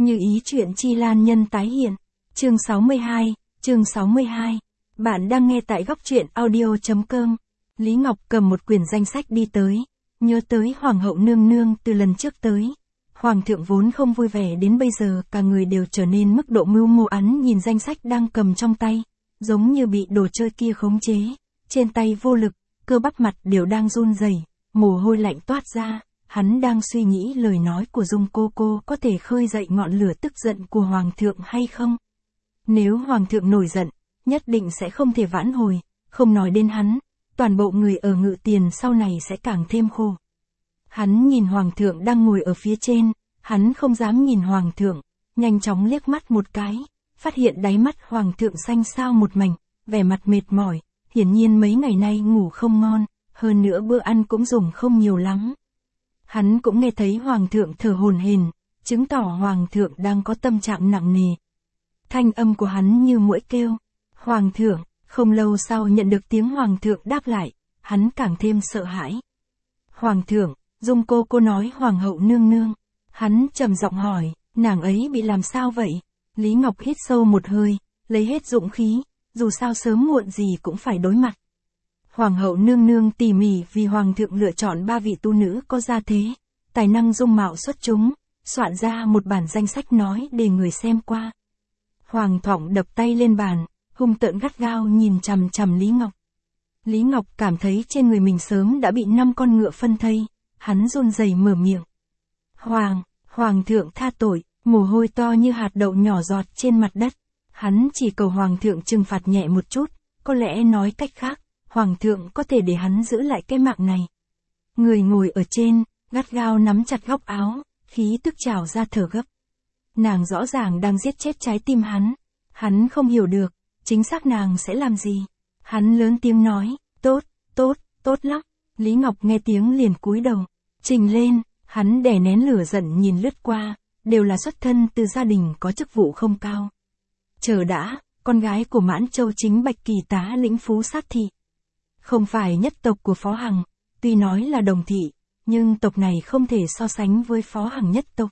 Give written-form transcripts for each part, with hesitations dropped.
Như ý chuyện Chi Lan nhân tái hiện. Chương 62. Bạn đang nghe tại góc truyện audio.com. Lý Ngọc cầm một quyển danh sách đi tới, nhớ tới Hoàng hậu nương nương từ lần trước tới. Hoàng thượng vốn không vui vẻ đến bây giờ cả người đều trở nên mức độ mưu mô ắn nhìn danh sách đang cầm trong tay, giống như bị đồ chơi kia khống chế, trên tay vô lực, cơ bắp mặt đều đang run rẩy, mồ hôi lạnh toát ra. Hắn đang suy nghĩ lời nói của Dung cô có thể khơi dậy ngọn lửa tức giận của Hoàng thượng hay không. Nếu Hoàng thượng nổi giận, nhất định sẽ không thể vãn hồi, không nói đến hắn, toàn bộ người ở Ngự Tiền sau này sẽ càng thêm khổ. Hắn nhìn Hoàng thượng đang ngồi ở phía trên, hắn không dám nhìn Hoàng thượng, nhanh chóng liếc mắt một cái, phát hiện đáy mắt Hoàng thượng xanh xao một mảnh, vẻ mặt mệt mỏi, hiển nhiên mấy ngày nay ngủ không ngon, hơn nữa bữa ăn cũng dùng không nhiều lắm. Hắn cũng nghe thấy Hoàng thượng thở hổn hển, chứng tỏ Hoàng thượng đang có tâm trạng nặng nề. Thanh âm của hắn như muỗi kêu, Hoàng thượng, không lâu sau nhận được tiếng Hoàng thượng đáp lại, hắn càng thêm sợ hãi. Hoàng thượng, Dung cô nói Hoàng hậu nương nương. Hắn trầm giọng hỏi, nàng ấy bị làm sao vậy? Lý Ngọc hít sâu một hơi, lấy hết dũng khí, dù sao sớm muộn gì cũng phải đối mặt. Hoàng hậu nương nương tỉ mỉ vì Hoàng thượng lựa chọn 3 vị tu nữ có gia thế, tài năng dung mạo xuất chúng, soạn ra một bản danh sách nói để người xem qua. Hoàng thọng đập tay lên bàn, hung tợn gắt gao nhìn chằm chằm Lý Ngọc. Lý Ngọc cảm thấy trên người mình sớm đã bị 5 con ngựa phân thây, hắn run rẩy mở miệng. Hoàng thượng tha tội, mồ hôi to như hạt đậu nhỏ giọt trên mặt đất. Hắn chỉ cầu Hoàng thượng trừng phạt nhẹ một chút, có lẽ nói cách khác, Hoàng thượng có thể để hắn giữ lại cái mạng này. Người ngồi ở trên, gắt gao nắm chặt góc áo, khí tức trào ra thở gấp. Nàng rõ ràng đang giết chết trái tim hắn không hiểu được, chính xác nàng sẽ làm gì. Hắn lớn tiếng nói, tốt lắm. Lý Ngọc nghe tiếng liền cúi đầu, trình lên, hắn đè nén lửa giận nhìn lướt qua, đều là xuất thân từ gia đình có chức vụ không cao. Chờ đã, con gái của Mãn Châu chính Bạch Kỳ tá lĩnh Phú Sát Thị. Không phải nhất tộc của Phó Hằng, tuy nói là đồng thị, nhưng tộc này không thể so sánh với Phó Hằng nhất tộc.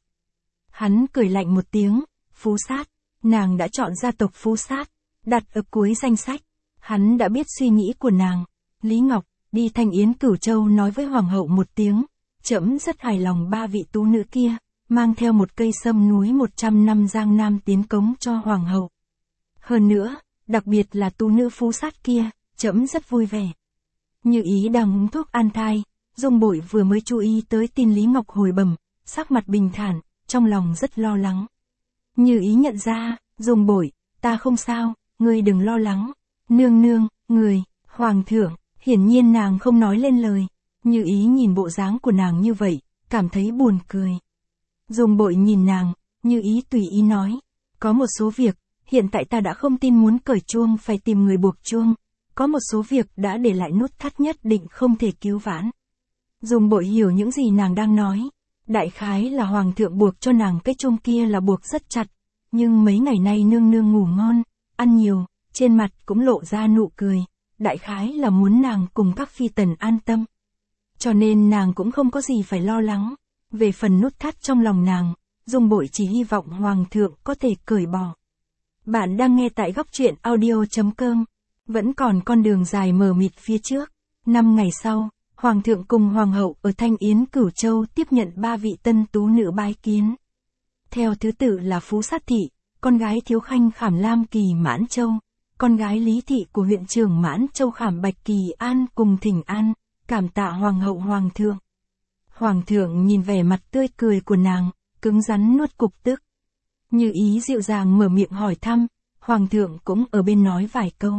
Hắn cười lạnh một tiếng, Phú Sát, nàng đã chọn gia tộc Phú Sát, đặt ở cuối danh sách. Hắn đã biết suy nghĩ của nàng. Lý Ngọc, đi Thanh Yến Cửu Châu nói với Hoàng hậu một tiếng, trẫm rất hài lòng 3 vị tú nữ kia, mang theo một cây sâm núi 100 năm Giang Nam tiến cống cho Hoàng hậu. Hơn nữa, đặc biệt là tú nữ Phú Sát kia, trẫm rất vui vẻ. Như ý đang uống thuốc an thai, Dung Bội vừa mới chú ý tới tin Lý Ngọc hồi bẩm, sắc mặt bình thản, trong lòng rất lo lắng. Như ý nhận ra, Dung Bội, ta không sao, ngươi đừng lo lắng. Nương nương, người, Hoàng thượng, hiển nhiên nàng không nói lên lời. Như ý nhìn bộ dáng của nàng như vậy, cảm thấy buồn cười. Dung Bội nhìn nàng, Như ý tùy ý nói, có một số việc, hiện tại ta đã không tin muốn cởi chuông phải tìm người buộc chuông. Có một số việc đã để lại nút thắt nhất định không thể cứu vãn. Dung Bội hiểu những gì nàng đang nói. Đại khái là Hoàng thượng buộc cho nàng cái chuông kia là buộc rất chặt. Nhưng mấy ngày nay nương nương ngủ ngon, ăn nhiều, trên mặt cũng lộ ra nụ cười. Đại khái là muốn nàng cùng các phi tần an tâm. Cho nên nàng cũng không có gì phải lo lắng. Về phần nút thắt trong lòng nàng, Dung Bội chỉ hy vọng Hoàng thượng có thể cởi bỏ. Bạn đang nghe tại góc truyện audio.com. Vẫn còn con đường dài mờ mịt phía trước. 5 ngày sau, Hoàng thượng cùng Hoàng hậu ở Thanh Yến Cửu Châu tiếp nhận 3 vị tân tú nữ bái kiến. Theo thứ tự là Phú Sát Thị, con gái Thiếu Khanh Khảm Lam Kỳ Mãn Châu, con gái Lý Thị của huyện trưởng Mãn Châu Khảm Bạch Kỳ An cùng thỉnh an, cảm tạ Hoàng hậu Hoàng thượng. Hoàng thượng nhìn vẻ mặt tươi cười của nàng, cứng rắn nuốt cục tức. Như ý dịu dàng mở miệng hỏi thăm, Hoàng thượng cũng ở bên nói vài câu.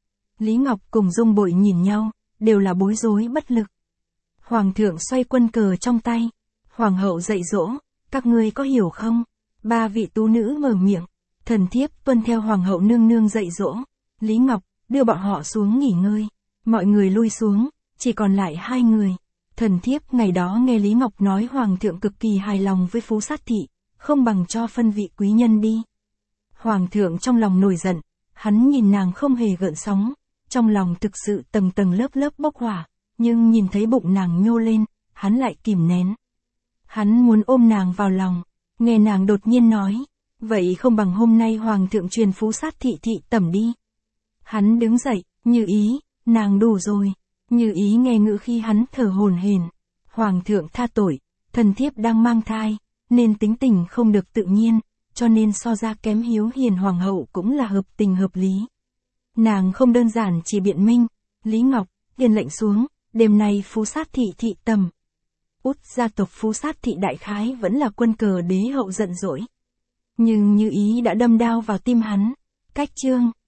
Lý Ngọc cùng Dung Bội nhìn nhau, đều là bối rối bất lực. Hoàng thượng xoay quân cờ trong tay. Hoàng hậu dạy dỗ, các ngươi có hiểu không? 3 vị tú nữ mở miệng. Thần thiếp tuân theo Hoàng hậu nương nương dạy dỗ. Lý Ngọc, đưa bọn họ xuống nghỉ ngơi. Mọi người lui xuống, chỉ còn lại 2 người. Thần thiếp ngày đó nghe Lý Ngọc nói Hoàng thượng cực kỳ hài lòng với Phú Sát Thị, không bằng cho phân vị quý nhân đi. Hoàng thượng trong lòng nổi giận, hắn nhìn nàng không hề gợn sóng. Trong lòng thực sự tầng tầng lớp lớp bốc hỏa, nhưng nhìn thấy bụng nàng nhô lên, hắn lại kìm nén. Hắn muốn ôm nàng vào lòng, Nghe nàng đột nhiên nói, vậy không bằng hôm nay hoàng thượng truyền phú sát thị thị tẩm đi. Hắn đứng dậy, Như Ý, nàng đủ rồi. Như Ý nghe ngữ khi hắn thở hổn hển. Hoàng thượng tha tội, thần thiếp đang mang thai, nên tính tình không được tự nhiên, cho nên so ra kém hiếu hiền hoàng hậu cũng là hợp tình hợp lý. Nàng không đơn giản chỉ biện minh. Lý Ngọc, điền lệnh xuống, đêm nay phú sát thị thị tầm. Út gia tộc phú sát thị đại khái vẫn là quân cờ đế hậu giận dỗi. Nhưng Như Ý đã đâm đao vào tim hắn. Cách chương